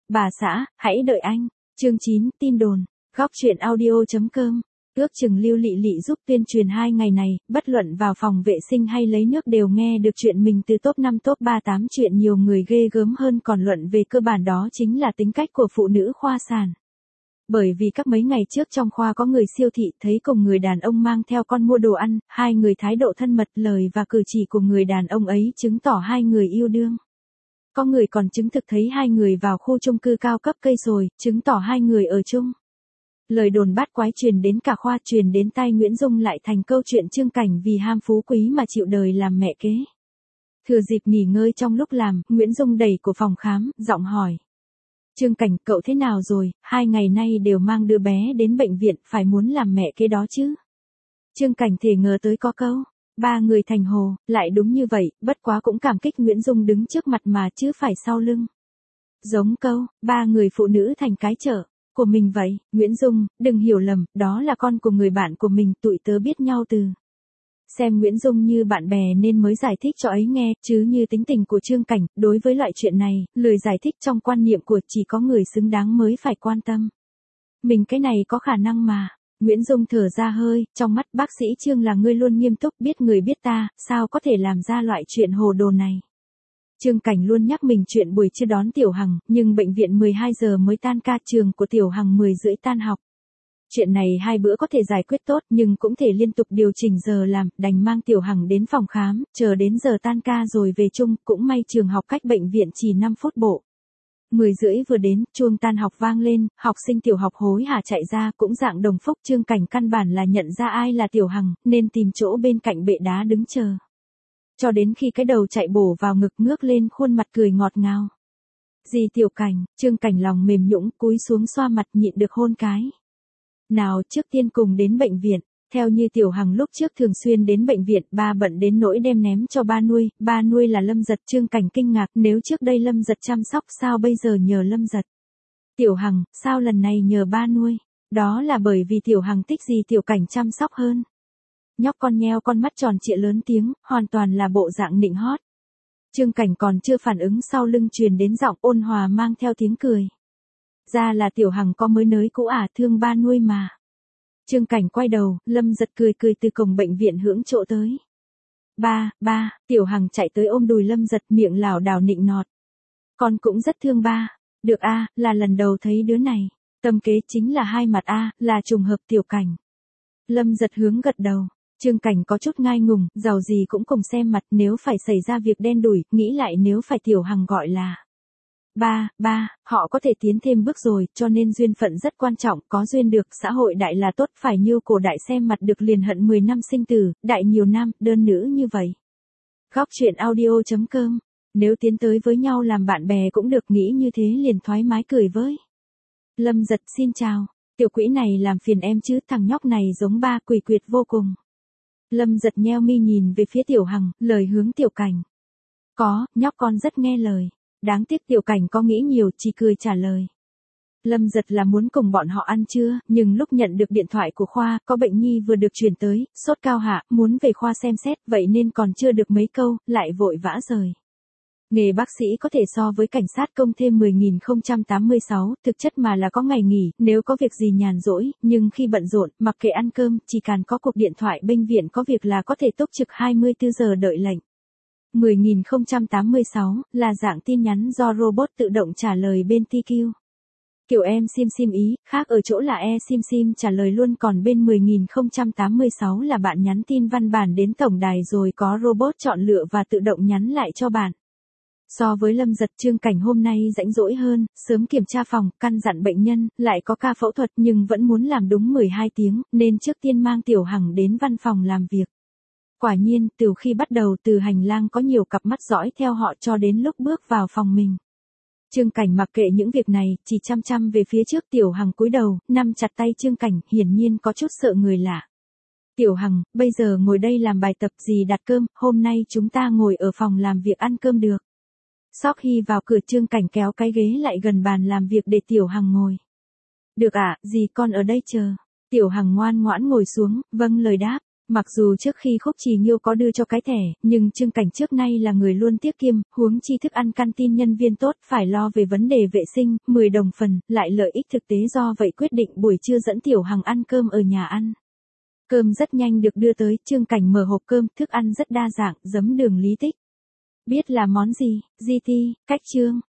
Bà xã, hãy đợi anh. Chương 9, tin đồn. Góc truyện audio.com. Ước chừng Lưu Lị Lị giúp tuyên truyền 2 ngày này, bất luận vào phòng vệ sinh hay lấy nước đều nghe được chuyện mình từ top 5 top 3 8 chuyện nhiều người ghê gớm hơn còn luận về cơ bản đó chính là tính cách của phụ nữ khoa sản. Bởi vì các mấy ngày trước trong khoa có người siêu thị thấy cùng người đàn ông mang theo con mua đồ ăn, hai người thái độ thân mật lời và cử chỉ của người đàn ông ấy chứng tỏ hai người yêu đương. Có người còn chứng thực thấy hai người vào khu chung cư cao cấp cây rồi, chứng tỏ hai người ở chung. Lời đồn bát quái truyền đến cả khoa truyền đến tai Nguyễn Dung lại thành câu chuyện Trương Cảnh vì ham phú quý mà chịu đời làm mẹ kế. Thừa dịp nghỉ ngơi trong lúc làm, Nguyễn Dung đẩy của phòng khám, giọng hỏi. Trương Cảnh, cậu thế nào rồi, 2 ngày nay đều mang đứa bé đến bệnh viện, phải muốn làm mẹ kế đó chứ. Trương Cảnh thể ngờ tới có câu, 3 người thành hồ, lại đúng như vậy, bất quá cũng cảm kích Nguyễn Dung đứng trước mặt mà chứ phải sau lưng. Giống câu, 3 người phụ nữ thành cái chợ của mình vậy, Nguyễn Dung, đừng hiểu lầm, đó là con của người bạn của mình, tụi tớ biết nhau từ. Xem Nguyễn Dung như bạn bè nên mới giải thích cho ấy nghe, chứ như tính tình của Trương Cảnh, đối với loại chuyện này, lười giải thích trong quan niệm của chỉ có người xứng đáng mới phải quan tâm. Mình cái này có khả năng mà. Nguyễn Dung thở ra hơi, trong mắt bác sĩ Trương là người luôn nghiêm túc biết người biết ta, sao có thể làm ra loại chuyện hồ đồ này. Trương Cảnh luôn nhắc mình chuyện buổi trưa đón Tiểu Hằng, nhưng bệnh viện 12 giờ mới tan ca, trường của Tiểu Hằng 10 rưỡi tan học. Chuyện này 2 bữa có thể giải quyết tốt nhưng cũng thể liên tục điều chỉnh giờ làm, đành mang Tiểu Hằng đến phòng khám, chờ đến giờ tan ca rồi về chung, cũng may trường học cách bệnh viện chỉ 5 phút bộ. 10 rưỡi vừa đến, chuông tan học vang lên, học sinh tiểu học hối hả chạy ra, cũng dạng đồng phúc. Trương Cảnh căn bản là nhận ra ai là Tiểu Hằng, nên tìm chỗ bên cạnh bệ đá đứng chờ. Cho đến khi cái đầu chạy bổ vào ngực ngước lên khuôn mặt cười ngọt ngào. Gì Tiểu Cảnh, Trương Cảnh lòng mềm nhũn cúi xuống xoa mặt nhịn được hôn cái. Nào trước tiên cùng đến bệnh viện, theo như Tiểu Hằng lúc trước thường xuyên đến bệnh viện, ba bận đến nỗi đem ném cho ba nuôi là Lâm Giật. Trương Cảnh kinh ngạc, nếu trước đây Lâm Giật chăm sóc sao bây giờ nhờ Lâm Giật. Tiểu Hằng, sao lần này nhờ ba nuôi, đó là bởi vì Tiểu Hằng thích gì Tiểu Cảnh chăm sóc hơn. Nhóc con nheo con mắt tròn trịa lớn tiếng, hoàn toàn là bộ dạng nịnh hót. Trương Cảnh còn chưa phản ứng sau lưng truyền đến giọng ôn hòa mang theo tiếng cười. Ra là Tiểu Hằng có mới nới cũ à, thương ba nuôi mà. Trương Cảnh quay đầu, Lâm Giật cười từ cổng bệnh viện hưởng chỗ tới. Ba, Tiểu Hằng chạy tới ôm đùi Lâm Giật miệng lảo đảo nịnh nọt. Con cũng rất thương ba. Được a, là lần đầu thấy đứa này. Tâm kế chính là hai mặt a, là trùng hợp Tiểu Cảnh. Lâm Giật hướng gật đầu. Trương Cảnh có chút ngai ngùng, giàu gì cũng cùng xem mặt, nếu phải xảy ra việc đen đủi, nghĩ lại nếu phải Tiểu Hằng gọi là. Ba, họ có thể tiến thêm bước rồi, cho nên duyên phận rất quan trọng, có duyên được, xã hội đại là tốt, phải như cổ đại xem mặt được liền hận 10 năm sinh tử, đại nhiều nam, đơn nữ như vậy. Góc truyện audio.com. Nếu tiến tới với nhau làm bạn bè cũng được, nghĩ như thế liền thoải mái cười với. Lâm Giật xin chào, tiểu quỹ này làm phiền em chứ, thằng nhóc này giống ba, quỷ quyệt vô cùng. Lâm Giật nheo mi nhìn về phía Tiểu Hằng, lời hướng Tiểu Cảnh. Có, nhóc con rất nghe lời. Đáng tiếc Tiểu Cảnh có nghĩ nhiều, chỉ cười trả lời. Lâm Giật là muốn cùng bọn họ ăn trưa, nhưng lúc nhận được điện thoại của khoa, có bệnh nhi vừa được chuyển tới, sốt cao hạ, muốn về khoa xem xét, vậy nên còn chưa được mấy câu, lại vội vã rời. Nghề bác sĩ có thể so với cảnh sát công thêm 10.086, thực chất mà là có ngày nghỉ, nếu có việc gì nhàn rỗi, nhưng khi bận rộn, mặc kệ ăn cơm, chỉ cần có cuộc điện thoại bệnh viện có việc là có thể túc trực 24 giờ đợi lệnh. 10.086 là dạng tin nhắn do robot tự động trả lời bên TQ. Kiểu em sim ý, khác ở chỗ là sim trả lời luôn, còn bên 10.086 là bạn nhắn tin văn bản đến tổng đài rồi có robot chọn lựa và tự động nhắn lại cho bạn. So với Lâm Giật, Trương Cảnh hôm nay rảnh rỗi hơn, sớm kiểm tra phòng, căn dặn bệnh nhân, lại có ca phẫu thuật nhưng vẫn muốn làm đúng 12 tiếng, nên trước tiên mang Tiểu Hằng đến văn phòng làm việc. Quả nhiên, từ khi bắt đầu từ hành lang có nhiều cặp mắt dõi theo họ cho đến lúc bước vào phòng mình. Trương Cảnh mặc kệ những việc này, chỉ chăm về phía trước. Tiểu Hằng cúi đầu, nắm chặt tay Trương Cảnh, hiển nhiên có chút sợ người lạ. Tiểu Hằng, bây giờ ngồi đây làm bài tập gì đặt cơm, hôm nay chúng ta ngồi ở phòng làm việc ăn cơm được. Sau khi vào cửa Trương Cảnh kéo cái ghế lại gần bàn làm việc để Tiểu Hằng ngồi. Được ạ, dì con ở đây chờ. Tiểu Hằng ngoan ngoãn ngồi xuống, vâng lời đáp. Mặc dù trước khi Khúc Trì Nghiêu có đưa cho cái thẻ, nhưng Trương Cảnh trước nay là người luôn tiết kiệm, huống chi thức ăn canteen nhân viên tốt phải lo về vấn đề vệ sinh, 10 đồng phần, lại lợi ích thực tế do vậy quyết định buổi trưa dẫn Tiểu Hằng ăn cơm ở nhà ăn. Cơm rất nhanh được đưa tới, Trương Cảnh mở hộp cơm, thức ăn rất đa dạng, giấm đường lý tích. Biết là món gì, GT, cách Trương.